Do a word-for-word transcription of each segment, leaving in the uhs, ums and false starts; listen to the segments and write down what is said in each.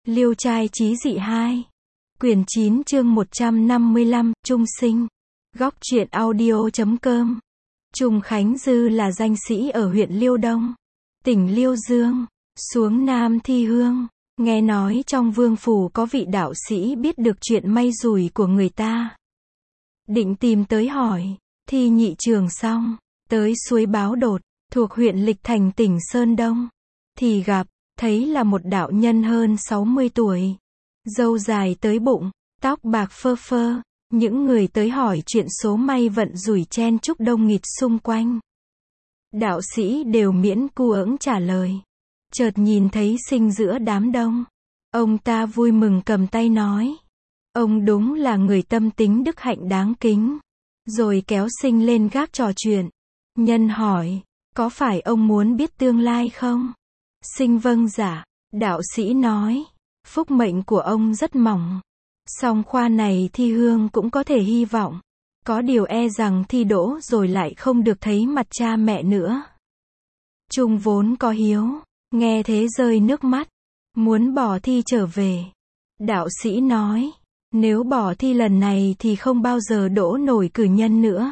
Liêu trai chí dị hai. Quyển chín chương một trăm năm mươi lăm, Trung Sinh. Góc truyện audio chấm com. Trùng Khánh Dư là danh sĩ ở huyện Liêu Đông, tỉnh Liêu Dương, xuống Nam thi hương. Nghe nói trong vương phủ có vị đạo sĩ biết được chuyện may rủi của người ta. Định tìm tới hỏi, thi nhị trường xong, tới suối Báo Đột, thuộc huyện Lịch Thành tỉnh Sơn Đông. Thì gặp, thấy là một đạo nhân hơn sáu mươi tuổi. Râu dài tới bụng, tóc bạc phơ phơ. Những người tới hỏi chuyện số may vận rủi chen chúc đông nghịt xung quanh. Đạo sĩ đều miễn cu ỡng trả lời. Chợt nhìn thấy Sinh giữa đám đông. Ông ta vui mừng cầm tay nói. Ông đúng là người tâm tính đức hạnh đáng kính. Rồi kéo Sinh lên gác trò chuyện. Nhân hỏi, có phải ông muốn biết tương lai không? Sinh vâng dạ. Đạo sĩ nói, phúc mệnh của ông rất mỏng. Song khoa này thi hương cũng có thể hy vọng. Có điều e rằng thi đỗ rồi lại không được thấy mặt cha mẹ nữa. Trung vốn có hiếu, nghe thế rơi nước mắt, muốn bỏ thi trở về. Đạo sĩ nói, nếu bỏ thi lần này thì không bao giờ đỗ nổi cử nhân nữa.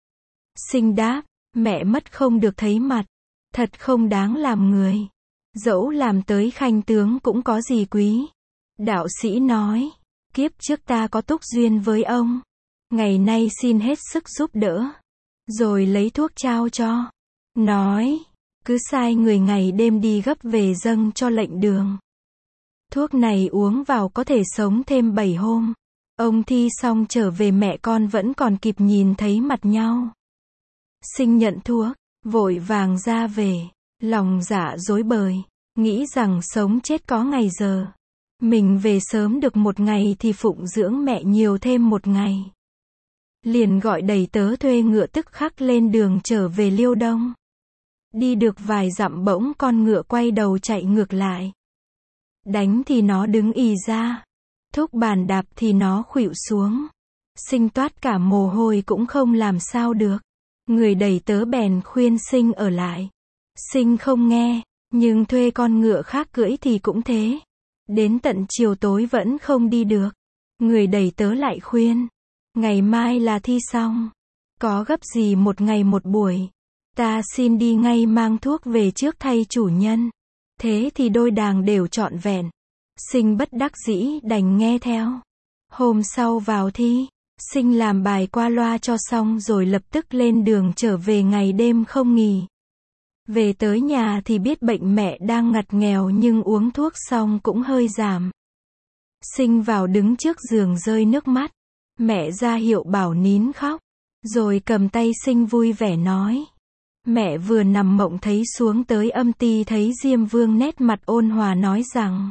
Sinh đáp, mẹ mất không được thấy mặt, thật không đáng làm người. Dẫu làm tới khanh tướng cũng có gì quý. Đạo sĩ nói, kiếp trước ta có túc duyên với ông. Ngày nay xin hết sức giúp đỡ. Rồi lấy thuốc trao cho. Nói, cứ sai người ngày đêm đi gấp về dâng cho lệnh đường. Thuốc này uống vào có thể sống thêm bảy hôm. Ông thi xong trở về mẹ con vẫn còn kịp nhìn thấy mặt nhau. Sinh nhận thuốc, vội vàng ra về. Lòng dạ rối bời, nghĩ rằng sống chết có ngày giờ. Mình về sớm được một ngày thì phụng dưỡng mẹ nhiều thêm một ngày. Liền gọi đầy tớ thuê ngựa tức khắc lên đường trở về Liêu Đông. Đi được vài dặm bỗng con ngựa quay đầu chạy ngược lại. Đánh thì nó đứng ì ra. Thúc bàn đạp thì nó khuỵu xuống. Sinh toát cả mồ hôi cũng không làm sao được. Người đầy tớ bèn khuyên Sinh ở lại. Sinh không nghe, nhưng thuê con ngựa khác cưỡi thì cũng thế. Đến tận chiều tối vẫn không đi được. Người đầy tớ lại khuyên. Ngày mai là thi xong. Có gấp gì một ngày một buổi. Ta xin đi ngay mang thuốc về trước thay chủ nhân. Thế thì đôi đàng đều trọn vẹn. Sinh bất đắc dĩ đành nghe theo. Hôm sau vào thi, Sinh làm bài qua loa cho xong rồi lập tức lên đường trở về ngày đêm không nghỉ. Về tới nhà thì biết bệnh mẹ đang ngặt nghèo nhưng uống thuốc xong cũng hơi giảm. Sinh vào đứng trước giường rơi nước mắt. Mẹ ra hiệu bảo nín khóc. Rồi cầm tay Sinh vui vẻ nói. Mẹ vừa nằm mộng thấy xuống tới âm ty thấy Diêm Vương nét mặt ôn hòa nói rằng.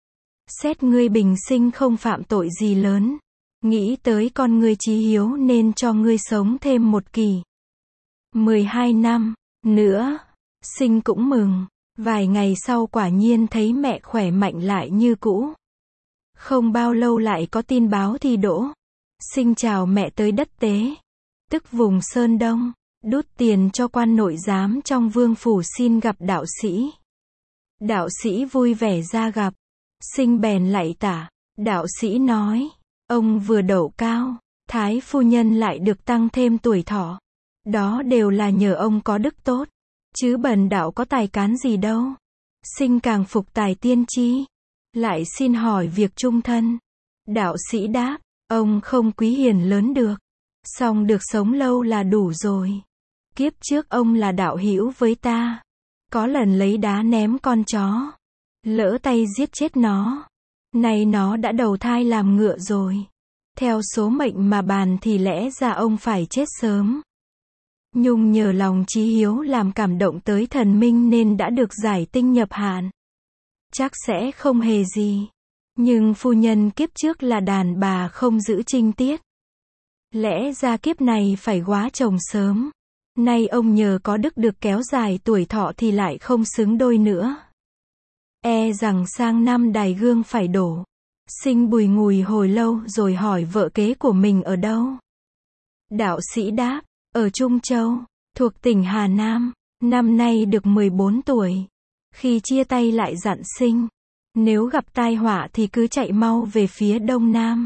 Xét ngươi bình sinh không phạm tội gì lớn. Nghĩ tới con ngươi chí hiếu nên cho ngươi sống thêm một kỳ. mười hai năm nữa. Sinh cũng mừng. Vài ngày sau quả nhiên thấy mẹ khỏe mạnh lại như cũ. Không bao lâu lại có tin báo thi đỗ. Sinh chào mẹ tới đất Tế, tức vùng Sơn Đông, đút tiền cho quan nội giám trong vương phủ xin gặp đạo sĩ. Đạo sĩ vui vẻ ra gặp. Sinh bèn lạy tả. Đạo sĩ nói, ông vừa đậu cao, thái phu nhân lại được tăng thêm tuổi thọ. Đó đều là nhờ ông có đức tốt. Chứ bần đạo có tài cán gì đâu. Sinh càng phục tài tiên tri. Lại xin hỏi việc chung thân. Đạo sĩ đáp, ông không quý hiền lớn được. Song được sống lâu là đủ rồi. Kiếp trước ông là đạo hữu với ta. Có lần lấy đá ném con chó. Lỡ tay giết chết nó. Nay nó đã đầu thai làm ngựa rồi. Theo số mệnh mà bàn thì lẽ ra ông phải chết sớm. Nhung nhờ lòng chí hiếu làm cảm động tới thần minh nên đã được giải tinh nhập hạn. Chắc sẽ không hề gì. Nhưng phu nhân kiếp trước là đàn bà không giữ trinh tiết. Lẽ ra kiếp này phải góa chồng sớm. Nay ông nhờ có đức được kéo dài tuổi thọ thì lại không xứng đôi nữa. E rằng sang năm đài gương phải đổ. Sinh bùi ngùi hồi lâu rồi hỏi vợ kế của mình ở đâu. Đạo sĩ đáp, ở Trung Châu, thuộc tỉnh Hà Nam, năm nay được mười bốn tuổi. Khi chia tay lại dặn Sinh, Nếu gặp tai họa thì cứ chạy mau về phía đông nam.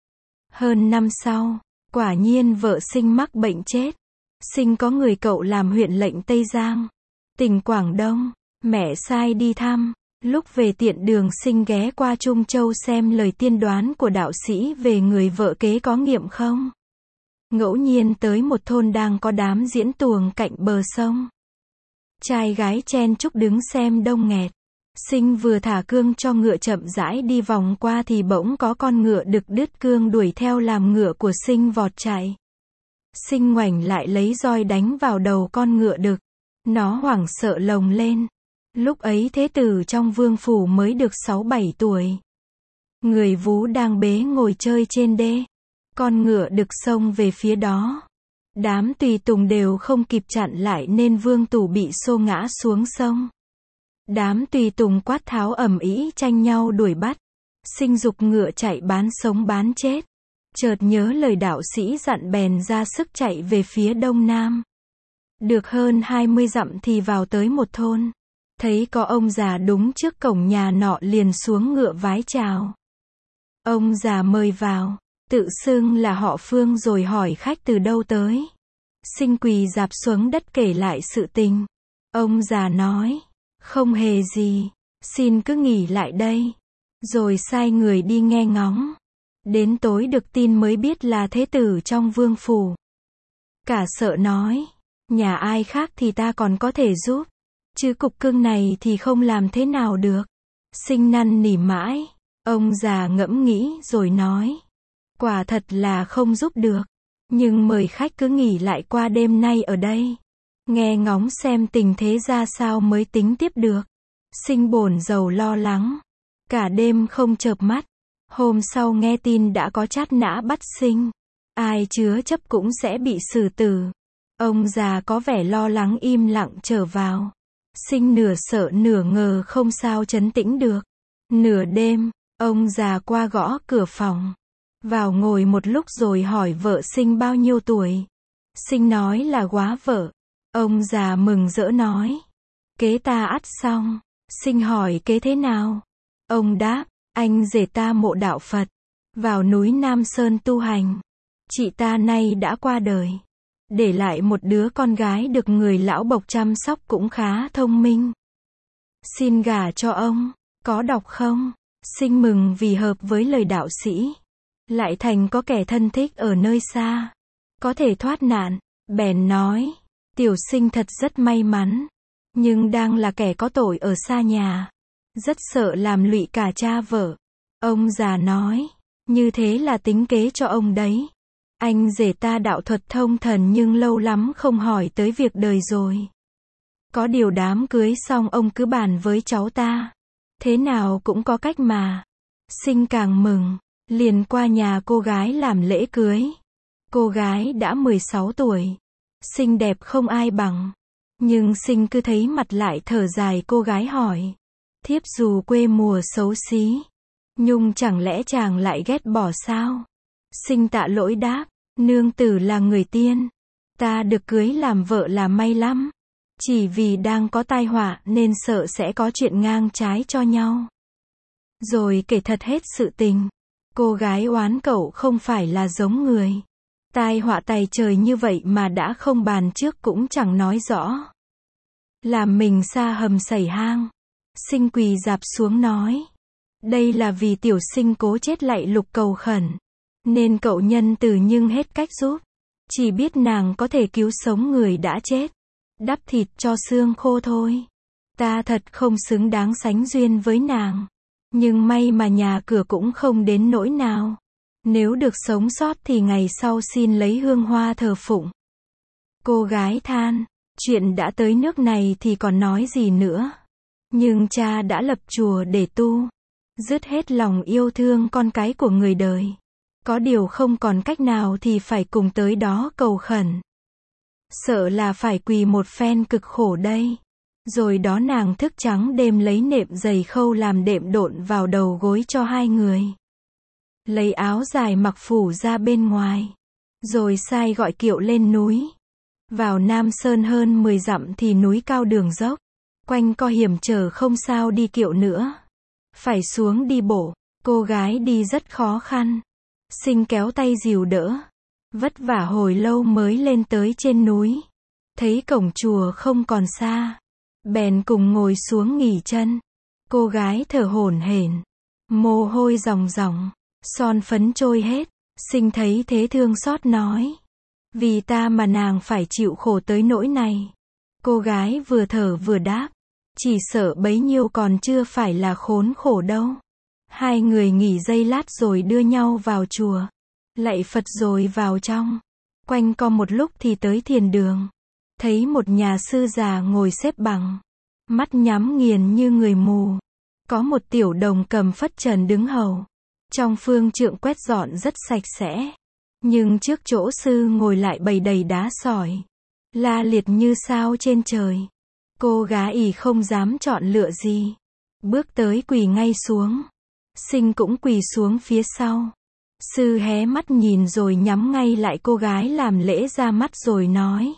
Hơn năm sau, quả nhiên vợ Sinh mắc bệnh chết. Sinh có người cậu làm huyện lệnh Tây Giang, tỉnh Quảng Đông, mẹ sai đi thăm. Lúc về tiện đường Sinh ghé qua Trung Châu xem lời tiên đoán của đạo sĩ về người vợ kế có nghiệm không. Ngẫu nhiên tới một thôn đang có đám diễn tuồng cạnh bờ sông. Trai gái chen chúc đứng xem đông nghẹt. Sinh vừa thả cương cho ngựa chậm rãi đi vòng qua thì bỗng có con ngựa đực đứt cương đuổi theo làm ngựa của Sinh vọt chạy. Sinh ngoảnh lại lấy roi đánh vào đầu con ngựa đực. Nó hoảng sợ lồng lên. Lúc ấy thế tử trong vương phủ mới được sáu bảy tuổi. Người vú đang bế ngồi chơi trên đê. Con ngựa đực xông về phía đó. Đám tùy tùng đều không kịp chặn lại nên vương tù bị xô ngã xuống sông. Đám tùy tùng quát tháo ầm ĩ tranh nhau đuổi bắt. Sinh giục ngựa chạy bán sống bán chết. Chợt nhớ lời đạo sĩ dặn bèn ra sức chạy về phía đông nam. Được hơn hai mươi dặm thì vào tới một thôn. Thấy có ông già đúng trước cổng nhà nọ liền xuống ngựa vái chào. Ông già mời vào, tự xưng là họ Phương rồi hỏi khách từ đâu tới. Sinh quỳ rạp xuống đất kể lại sự tình. Ông già nói, không hề gì, xin cứ nghỉ lại đây. Rồi sai người đi nghe ngóng. Đến tối được tin mới biết là thế tử trong vương phủ. Cả sợ nói, nhà ai khác thì ta còn có thể giúp. Chứ cục cưng này thì không làm thế nào được. Sinh năn nỉ mãi. Ông già ngẫm nghĩ rồi nói. Quả thật là không giúp được. Nhưng mời khách cứ nghỉ lại qua đêm nay ở đây. Nghe ngóng xem tình thế ra sao mới tính tiếp được. Sinh bồn rầu lo lắng. Cả đêm không chợp mắt. Hôm sau nghe tin đã có chát nã bắt Sinh. Ai chứa chấp cũng sẽ bị xử tử. Ông già có vẻ lo lắng im lặng trở vào. Sinh nửa sợ nửa ngờ không sao trấn tĩnh được. Nửa đêm, ông già qua gõ cửa phòng. Vào ngồi một lúc rồi hỏi vợ Sinh bao nhiêu tuổi. Sinh nói là góa vợ. Ông già mừng rỡ nói. Kế ta ắt xong. Sinh hỏi kế thế nào? Ông đáp, anh rể ta mộ đạo Phật. Vào núi Nam Sơn tu hành. Chị ta nay đã qua đời. Để lại một đứa con gái được người lão bộc chăm sóc cũng khá thông minh. Xin gả cho ông, có đọc không? Sinh mừng vì hợp với lời đạo sĩ. Lại thành có kẻ thân thích ở nơi xa. Có thể thoát nạn. Bèn nói, tiểu Sinh thật rất may mắn. Nhưng đang là kẻ có tội ở xa nhà. Rất sợ làm lụy cả cha vợ. Ông già nói, như thế là tính kế cho ông đấy. Anh rể ta đạo thuật thông thần nhưng lâu lắm không hỏi tới việc đời rồi. Có điều đám cưới xong ông cứ bàn với cháu ta. Thế nào cũng có cách mà. Sinh càng mừng, liền qua nhà cô gái làm lễ cưới. Cô gái đã mười sáu tuổi. Xinh đẹp không ai bằng. Nhưng Sinh cứ thấy mặt lại thở dài. Cô gái hỏi, thiếp dù quê mùa xấu xí, Nhung chẳng lẽ chàng lại ghét bỏ sao? Sinh tạ lỗi đáp, nương tử là người tiên. Ta được cưới làm vợ là may lắm. Chỉ vì đang có tai họa nên sợ sẽ có chuyện ngang trái cho nhau. Rồi kể thật hết sự tình. Cô gái oán cậu không phải là giống người. Tai họa tày trời như vậy mà đã không bàn trước cũng chẳng nói rõ. Làm mình xa hầm sẩy hang. Sinh quỳ rạp xuống nói. Đây là vì tiểu Sinh cố chết lạy lục cầu khẩn. Nên cậu nhân từ nhưng hết cách giúp. Chỉ biết nàng có thể cứu sống người đã chết. Đắp thịt cho xương khô thôi. Ta thật không xứng đáng sánh duyên với nàng. Nhưng may mà nhà cửa cũng không đến nỗi nào. Nếu được sống sót thì ngày sau xin lấy hương hoa thờ phụng. Cô gái than, chuyện đã tới nước này thì còn nói gì nữa. Nhưng cha đã lập chùa để tu. Dứt hết lòng yêu thương con cái của người đời. Có điều không còn cách nào thì phải cùng tới đó cầu khẩn. Sợ là phải quỳ một phen cực khổ đây. Rồi đó nàng thức trắng đêm lấy nệm giày khâu làm đệm độn vào đầu gối cho hai người. Lấy áo dài mặc phủ ra bên ngoài. Rồi sai gọi kiệu lên núi. Vào Nam Sơn hơn mười dặm thì núi cao đường dốc. Quanh co hiểm trở không sao đi kiệu nữa. phải xuống đi bộ, cô gái đi rất khó khăn. Sinh kéo tay dìu đỡ, vất vả hồi lâu mới lên tới trên núi. Thấy cổng chùa không còn xa, bèn cùng ngồi xuống nghỉ chân. Cô gái thở hổn hển, mồ hôi ròng ròng, son phấn trôi hết. Sinh thấy thế thương xót nói, vì ta mà nàng phải chịu khổ tới nỗi này. Cô gái vừa thở vừa đáp, chỉ sợ bấy nhiêu còn chưa phải là khốn khổ đâu. Hai người nghỉ giây lát rồi đưa nhau vào chùa, lạy Phật rồi vào trong. Quanh co một lúc thì tới thiền đường, thấy một nhà sư già ngồi xếp bằng, mắt nhắm nghiền như người mù. Có một tiểu đồng cầm phất trần đứng hầu. Trong phương trượng quét dọn rất sạch sẽ, nhưng trước chỗ sư ngồi lại bày đầy đá sỏi, la liệt như sao trên trời. Cô gái ỉ không dám chọn lựa gì, bước tới quỳ ngay xuống. Sinh cũng quỳ xuống phía sau. Sư hé mắt nhìn rồi nhắm ngay lại cô gái làm lễ ra mắt rồi nói,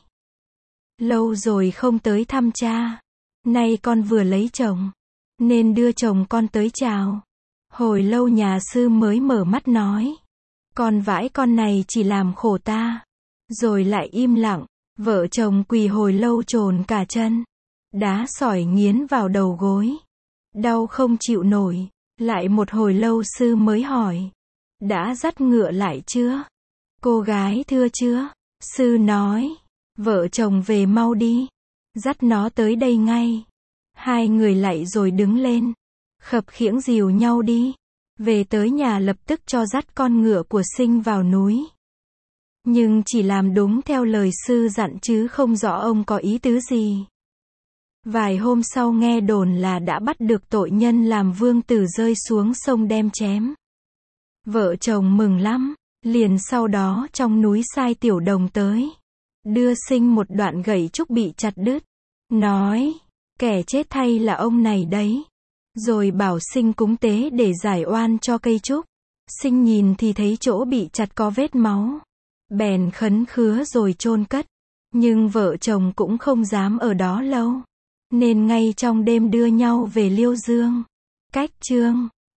lâu rồi không tới thăm cha, nay con vừa lấy chồng, nên đưa chồng con tới chào. Hồi lâu nhà sư mới mở mắt nói, con vãi con này chỉ làm khổ ta. Rồi lại im lặng. Vợ chồng quỳ hồi lâu trồn cả chân, đá sỏi nghiến vào đầu gối, đau không chịu nổi. Lại một hồi lâu sư mới hỏi, đã dắt ngựa lại chưa? Cô gái thưa chưa. Sư nói, vợ chồng về mau đi, dắt nó tới đây ngay. Hai người lạy rồi đứng lên, khập khiễng dìu nhau đi. Về tới nhà lập tức cho dắt con ngựa của Sinh vào núi. Nhưng chỉ làm đúng theo lời sư dặn chứ không rõ ông có ý tứ gì. Vài hôm sau nghe đồn là đã bắt được tội nhân làm vương tử rơi xuống sông đem chém. Vợ chồng mừng lắm, liền sau đó trong núi sai tiểu đồng tới, đưa Sinh một đoạn gậy trúc bị chặt đứt, nói, kẻ chết thay là ông này đấy. Rồi bảo Sinh cúng tế để giải oan cho cây trúc. Sinh nhìn thì thấy chỗ bị chặt có vết máu, bèn khấn khứa rồi chôn cất. Nhưng vợ chồng cũng không dám ở đó lâu, nên ngay trong đêm đưa nhau về Liêu Dương. Cách chương